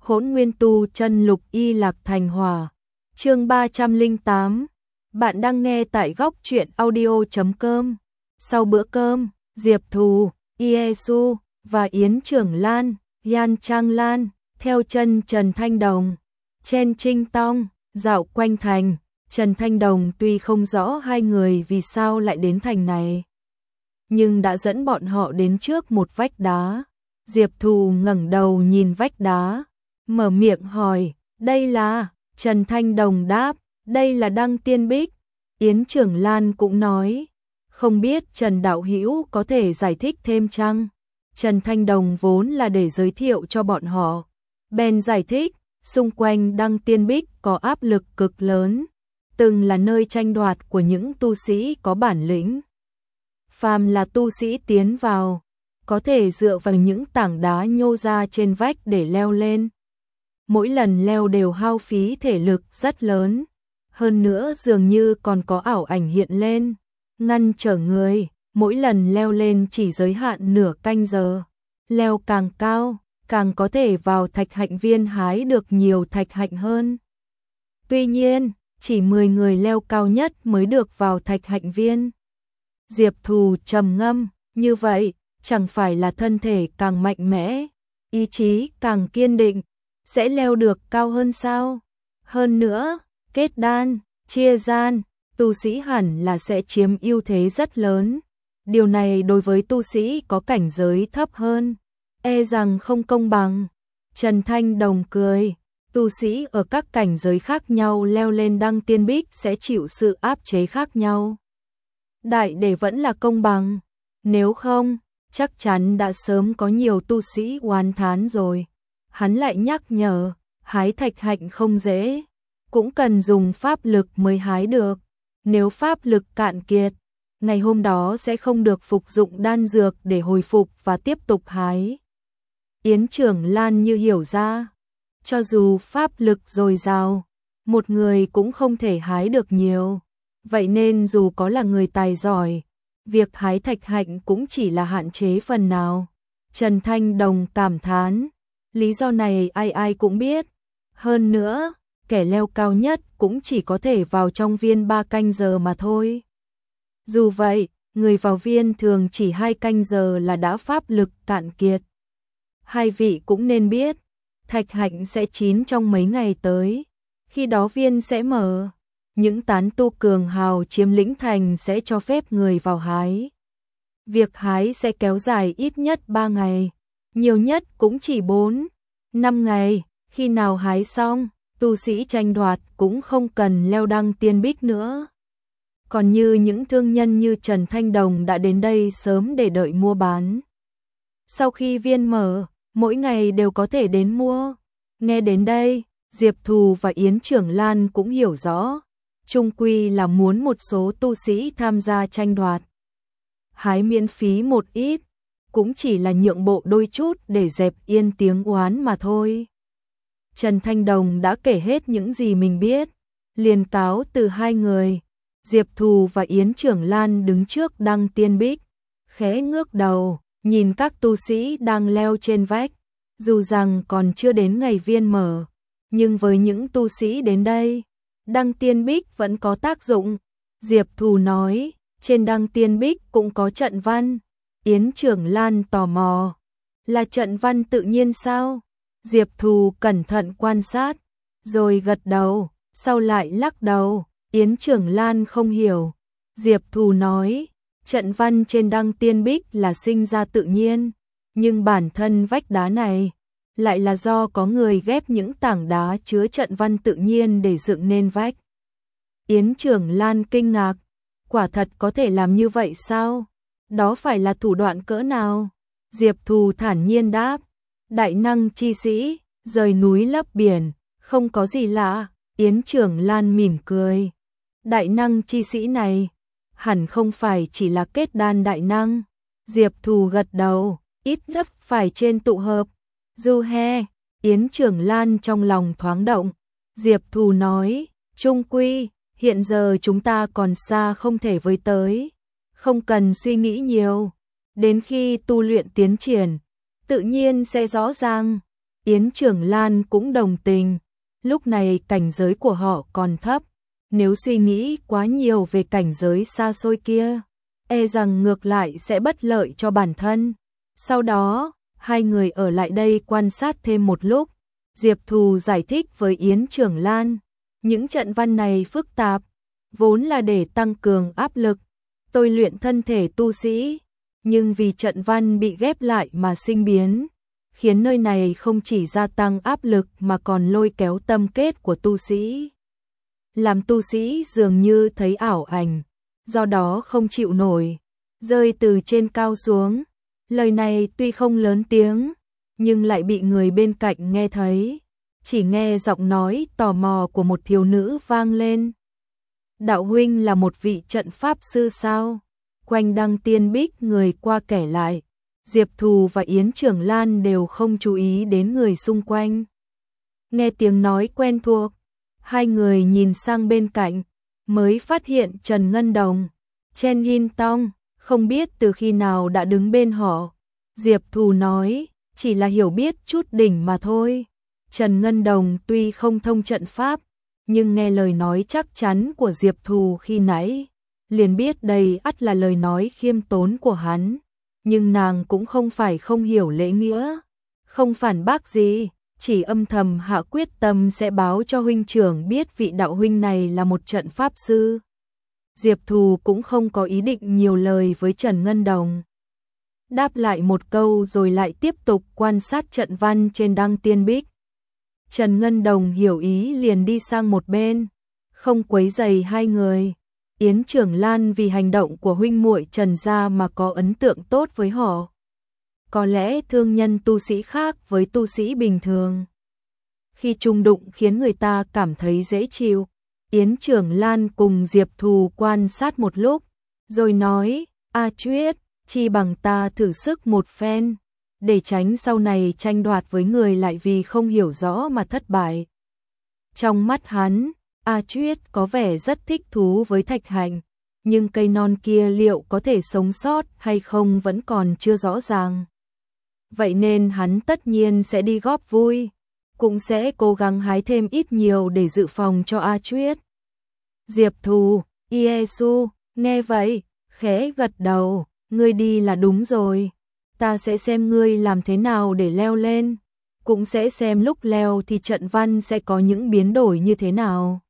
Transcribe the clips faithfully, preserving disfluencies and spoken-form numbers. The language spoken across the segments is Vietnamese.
Hỗn Nguyên Tu Chân Lục Y Lạc Thành Hỏa. Chương ba trăm lẻ tám. Bạn đang nghe tại góc truyện audio chấm com. Sau bữa cơm, Diệp Thù, Iesu và Yến Trưởng Lan, Yan Trang Lan theo chân Trần Thanh Đồng, Chen Trinh Tong dạo quanh thành. Trần Thanh Đồng tuy không rõ hai người vì sao lại đến thành này, nhưng đã dẫn bọn họ đến trước một vách đá. Diệp Thù ngẩng đầu nhìn vách đá, mở miệng hỏi, đây là? Trần Thanh Đồng đáp, đây là Đăng Tiên Bích. Yến Trưởng Lan cũng nói, không biết Trần Đạo Hữu có thể giải thích thêm chăng? Trần Thanh Đồng vốn là để giới thiệu cho bọn họ, bèn giải thích, xung quanh Đăng Tiên Bích có áp lực cực lớn, từng là nơi tranh đoạt của những tu sĩ có bản lĩnh. Phàm là tu sĩ tiến vào, có thể dựa vào những tảng đá nhô ra trên vách để leo lên. Mỗi lần leo đều hao phí thể lực rất lớn, hơn nữa dường như còn có ảo ảnh hiện lên, ngăn trở người. Mỗi lần leo lên chỉ giới hạn nửa canh giờ, leo càng cao, càng có thể vào thạch hạnh viên hái được nhiều thạch hạnh hơn. Tuy nhiên, chỉ mười người leo cao nhất mới được vào thạch hạnh viên. Diệp Thù trầm ngâm, như vậy, chẳng phải là thân thể càng mạnh mẽ, ý chí càng kiên định, sẽ leo được cao hơn sao? Hơn nữa, kết đan, chia gian, tu sĩ hẳn là sẽ chiếm ưu thế rất lớn. Điều này đối với tu sĩ có cảnh giới thấp hơn, e rằng không công bằng. Trần Thanh Đồng cười, tu sĩ ở các cảnh giới khác nhau leo lên Đăng Tiên Bích sẽ chịu sự áp chế khác nhau. Đại để vẫn là công bằng, nếu không, chắc chắn đã sớm có nhiều tu sĩ oán thán rồi. Hắn lại nhắc nhở, hái thạch hạnh không dễ, cũng cần dùng pháp lực mới hái được. Nếu pháp lực cạn kiệt, ngày hôm đó sẽ không được phục dụng đan dược để hồi phục và tiếp tục hái. Yến Trưởng Lan như hiểu ra, cho dù pháp lực dồi dào, một người cũng không thể hái được nhiều. Vậy nên dù có là người tài giỏi, việc hái thạch hạnh cũng chỉ là hạn chế phần nào. Trần Thanh Đồng cảm thán, lý do này ai ai cũng biết. Hơn nữa, kẻ leo cao nhất cũng chỉ có thể vào trong viên ba canh giờ mà thôi. Dù vậy, người vào viên thường chỉ hai canh giờ là đã pháp lực cạn kiệt. Hai vị cũng nên biết, thạch hạnh sẽ chín trong mấy ngày tới, khi đó viên sẽ mở. Những tán tu cường hào chiếm lĩnh thành sẽ cho phép người vào hái. Việc hái sẽ kéo dài ít nhất ba ngày, nhiều nhất cũng chỉ bốn, năm ngày. Khi nào hái xong, tu sĩ tranh đoạt cũng không cần leo Đăng Tiên Bích nữa. Còn như những thương nhân như Trần Thanh Đồng đã đến đây sớm để đợi mua bán. Sau khi viên mở, mỗi ngày đều có thể đến mua. Nghe đến đây, Diệp Thù và Yến Trưởng Lan cũng hiểu rõ. Chung quy là muốn một số tu sĩ tham gia tranh đoạt. Hái miễn phí một ít, cũng chỉ là nhượng bộ đôi chút để dẹp yên tiếng oán mà thôi. Trần Thanh Đồng đã kể hết những gì mình biết, liền cáo từ hai người. Diệp Thù và Yến Trưởng Lan đứng trước Đăng Tiên Bích, khẽ ngước đầu, nhìn các tu sĩ đang leo trên vách. Dù rằng còn chưa đến ngày viên mở, nhưng với những tu sĩ đến đây, Đăng Tiên Bích vẫn có tác dụng. Diệp Thù nói, trên Đăng Tiên Bích cũng có trận văn. Yến Trưởng Lan tò mò, là trận văn tự nhiên sao? Diệp Thù cẩn thận quan sát, rồi gật đầu, sau lại lắc đầu. Yến Trưởng Lan không hiểu. Diệp Thù nói, trận văn trên Đăng Tiên Bích là sinh ra tự nhiên, nhưng bản thân vách đá này lại là do có người ghép những tảng đá chứa trận văn tự nhiên để dựng nên vách. Yến Trưởng Lan kinh ngạc, quả thật có thể làm như vậy sao? Đó phải là thủ đoạn cỡ nào? Diệp Thù thản nhiên đáp, đại năng chi sĩ, rời núi lấp biển, không có gì lạ. Yến Trưởng Lan mỉm cười, đại năng chi sĩ này, hẳn không phải chỉ là kết đan đại năng. Diệp Thù gật đầu, ít nhất phải trên tụ hợp. Du he, Yến Trưởng Lan trong lòng thoáng động. Diệp Thù nói, chung quy, hiện giờ chúng ta còn xa không thể với tới. Không cần suy nghĩ nhiều, đến khi tu luyện tiến triển, tự nhiên sẽ rõ ràng. Yến Trưởng Lan cũng đồng tình, lúc này cảnh giới của họ còn thấp, nếu suy nghĩ quá nhiều về cảnh giới xa xôi kia, e rằng ngược lại sẽ bất lợi cho bản thân. Sau đó, hai người ở lại đây quan sát thêm một lúc, Diệp Thù giải thích với Yến Trưởng Lan, những trận văn này phức tạp, vốn là để tăng cường áp lực, tôi luyện thân thể tu sĩ, nhưng vì trận văn bị ghép lại mà sinh biến, khiến nơi này không chỉ gia tăng áp lực mà còn lôi kéo tâm kết của tu sĩ. Làm tu sĩ dường như thấy ảo ảnh, do đó không chịu nổi, rơi từ trên cao xuống. Lời này tuy không lớn tiếng, nhưng lại bị người bên cạnh nghe thấy. Chỉ nghe giọng nói tò mò của một thiếu nữ vang lên. Đạo huynh là một vị trận pháp sư sao? Quanh Đăng Tiên Bích người qua kể lại. Diệp Thù và Yến Trưởng Lan đều không chú ý đến người xung quanh. Nghe tiếng nói quen thuộc, hai người nhìn sang bên cạnh, mới phát hiện Trần Ngân Đồng, Chen Yin Tong, không biết từ khi nào đã đứng bên họ. Diệp Thù nói, chỉ là hiểu biết chút đỉnh mà thôi. Trần Ngân Đồng tuy không thông trận pháp, nhưng nghe lời nói chắc chắn của Diệp Thù khi nãy, liền biết đây ắt là lời nói khiêm tốn của hắn. Nhưng nàng cũng không phải không hiểu lễ nghĩa, không phản bác gì, chỉ âm thầm hạ quyết tâm sẽ báo cho huynh trưởng biết vị đạo huynh này là một trận pháp sư. Diệp Thù cũng không có ý định nhiều lời với Trần Ngân Đồng. Đáp lại một câu rồi lại tiếp tục quan sát trận văn trên Đăng Tiên Bích. Trần Ngân Đồng hiểu ý liền đi sang một bên, không quấy rầy hai người. Yến Trưởng Lan vì hành động của huynh muội Trần gia mà có ấn tượng tốt với họ. Có lẽ thương nhân tu sĩ khác với tu sĩ bình thường, khi chung đụng khiến người ta cảm thấy dễ chịu. Yến Trưởng Lan cùng Diệp Thù quan sát một lúc, rồi nói, A Chuyết, chi bằng ta thử sức một phen, để tránh sau này tranh đoạt với người lại vì không hiểu rõ mà thất bại. Trong mắt hắn, A Chuyết có vẻ rất thích thú với Thạch Hạnh, nhưng cây non kia liệu có thể sống sót hay không vẫn còn chưa rõ ràng. Vậy nên hắn tất nhiên sẽ đi góp vui, cũng sẽ cố gắng hái thêm ít nhiều để dự phòng cho A Chuyết. Diệp Thù, Iesu, nghe vậy, khẽ gật đầu, ngươi đi là đúng rồi, ta sẽ xem ngươi làm thế nào để leo lên, cũng sẽ xem lúc leo thì trận văn sẽ có những biến đổi như thế nào.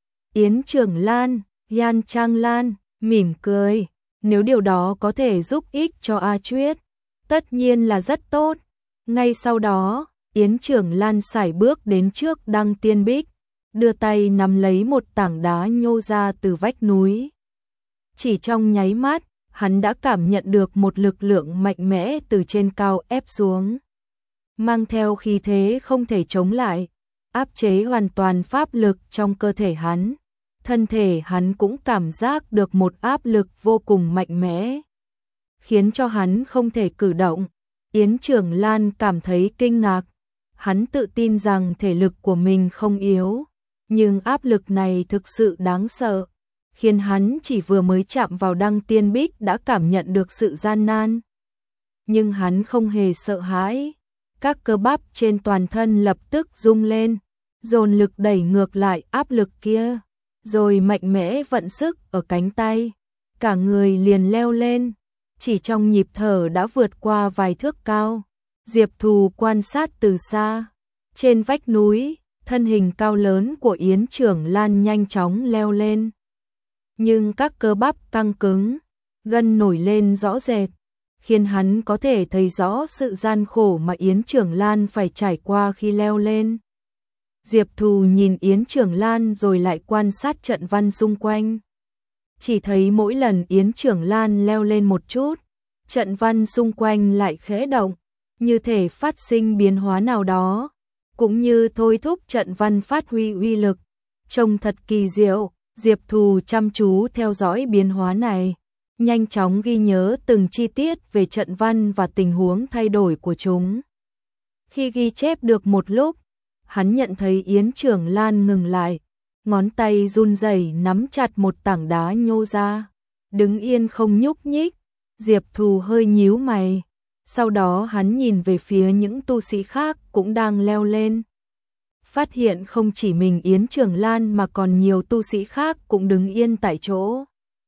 Yến Trưởng Lan, Yan Trang Lan, mỉm cười, nếu điều đó có thể giúp ích cho A Chuyết, tất nhiên là rất tốt. Ngay sau đó, Yến Trưởng Lan sải bước đến trước Đăng Tiên Bích, đưa tay nắm lấy một tảng đá nhô ra từ vách núi. Chỉ trong nháy mắt, hắn đã cảm nhận được một lực lượng mạnh mẽ từ trên cao ép xuống, mang theo khí thế không thể chống lại, áp chế hoàn toàn pháp lực trong cơ thể hắn. Thân thể hắn cũng cảm giác được một áp lực vô cùng mạnh mẽ, khiến cho hắn không thể cử động. Yến Trưởng Lan cảm thấy kinh ngạc, hắn tự tin rằng thể lực của mình không yếu, nhưng áp lực này thực sự đáng sợ, khiến hắn chỉ vừa mới chạm vào Đăng Tiên Bích đã cảm nhận được sự gian nan. Nhưng hắn không hề sợ hãi, các cơ bắp trên toàn thân lập tức rung lên, dồn lực đẩy ngược lại áp lực kia, rồi mạnh mẽ vận sức ở cánh tay, cả người liền leo lên, chỉ trong nhịp thở đã vượt qua vài thước cao. Diệp Thù quan sát từ xa, trên vách núi, thân hình cao lớn của Yến Trưởng Lan nhanh chóng leo lên. Nhưng các cơ bắp căng cứng, gân nổi lên rõ rệt, khiến hắn có thể thấy rõ sự gian khổ mà Yến Trưởng Lan phải trải qua khi leo lên. Diệp Thù nhìn Yến Trưởng Lan rồi lại quan sát trận văn xung quanh. Chỉ thấy mỗi lần Yến Trưởng Lan leo lên một chút, trận văn xung quanh lại khẽ động, như thể phát sinh biến hóa nào đó, cũng như thôi thúc trận văn phát huy uy lực. Trông thật kỳ diệu, Diệp Thù chăm chú theo dõi biến hóa này, nhanh chóng ghi nhớ từng chi tiết về trận văn và tình huống thay đổi của chúng. Khi ghi chép được một lúc, hắn nhận thấy Yến Trưởng Lan ngừng lại, ngón tay run rẩy nắm chặt một tảng đá nhô ra, đứng yên không nhúc nhích. Diệp Thù hơi nhíu mày, Sau đó hắn nhìn về phía những tu sĩ khác cũng đang leo lên. Phát hiện không chỉ mình Yến Trường Lan mà còn nhiều tu sĩ khác cũng đứng yên tại chỗ.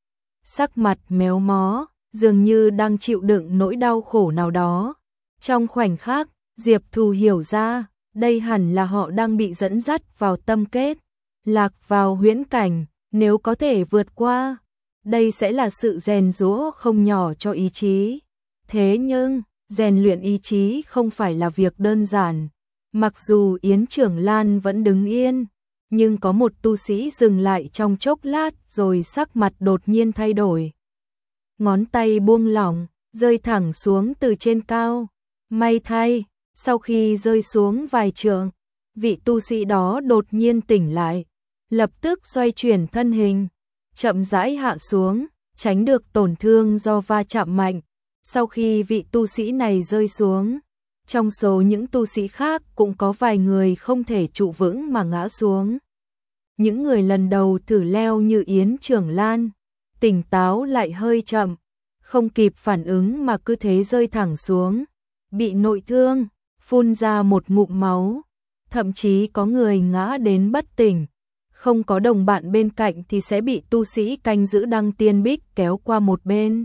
Sắc mặt méo mó, dường như đang chịu đựng nỗi đau khổ nào đó. Trong khoảnh khắc, Diệp Thù hiểu ra, đây hẳn là họ đang bị dẫn dắt vào tâm kết, lạc vào huyễn cảnh, nếu có thể vượt qua. Đây sẽ là sự rèn giũa không nhỏ cho ý chí. Thế nhưng, rèn luyện ý chí không phải là việc đơn giản. Mặc dù Yến Trường Lan vẫn đứng yên, nhưng có một tu sĩ dừng lại trong chốc lát rồi sắc mặt đột nhiên thay đổi. Ngón tay buông lỏng, rơi thẳng xuống từ trên cao. May thay, sau khi rơi xuống vài trượng, vị tu sĩ đó đột nhiên tỉnh lại, lập tức xoay chuyển thân hình, chậm rãi hạ xuống, tránh được tổn thương do va chạm mạnh. Sau khi vị tu sĩ này rơi xuống, trong số những tu sĩ khác cũng có vài người không thể trụ vững mà ngã xuống. Những người lần đầu thử leo như Yến Trường Lan, tỉnh táo lại hơi chậm, không kịp phản ứng mà cứ thế rơi thẳng xuống, bị nội thương, phun ra một ngụm máu, thậm chí có người ngã đến bất tỉnh. Không có đồng bạn bên cạnh thì sẽ bị tu sĩ canh giữ Đăng Tiên Bích kéo qua một bên.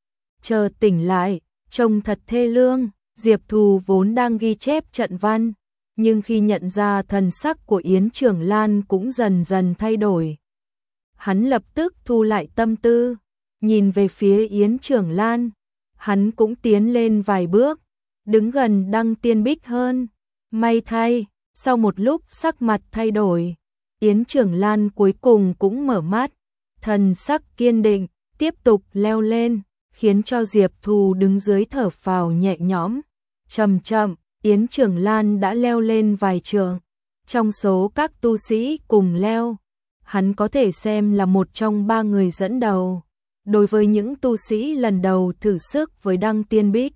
Chờ tỉnh lại, trông thật thê lương. Diệp Thù vốn đang ghi chép trận văn, nhưng khi nhận ra thần sắc của Yến Trường Lan cũng dần dần thay đổi. Hắn lập tức thu lại tâm tư, nhìn về phía Yến Trường Lan, hắn cũng tiến lên vài bước, đứng gần Đăng Tiên Bích hơn. May thay, sau một lúc sắc mặt thay đổi, Yến Trường Lan cuối cùng cũng mở mắt, thần sắc kiên định, tiếp tục leo lên, khiến cho Diệp Thù đứng dưới thở phào nhẹ nhõm. Chậm chậm, Yến Trường Lan đã leo lên vài trượng. Trong số các tu sĩ cùng leo, hắn có thể xem là một trong ba người dẫn đầu. Đối với những tu sĩ lần đầu thử sức với Đăng Tiên Bích,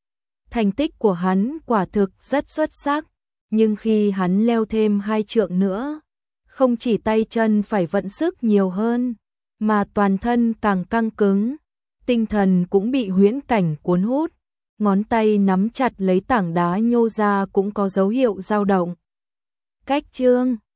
thành tích của hắn quả thực rất xuất sắc. Nhưng khi hắn leo thêm hai trượng nữa, không chỉ tay chân phải vận sức nhiều hơn, mà toàn thân càng căng cứng, tinh thần cũng bị huyễn cảnh cuốn hút. Ngón tay nắm chặt lấy tảng đá nhô ra cũng có dấu hiệu dao động. Cách chương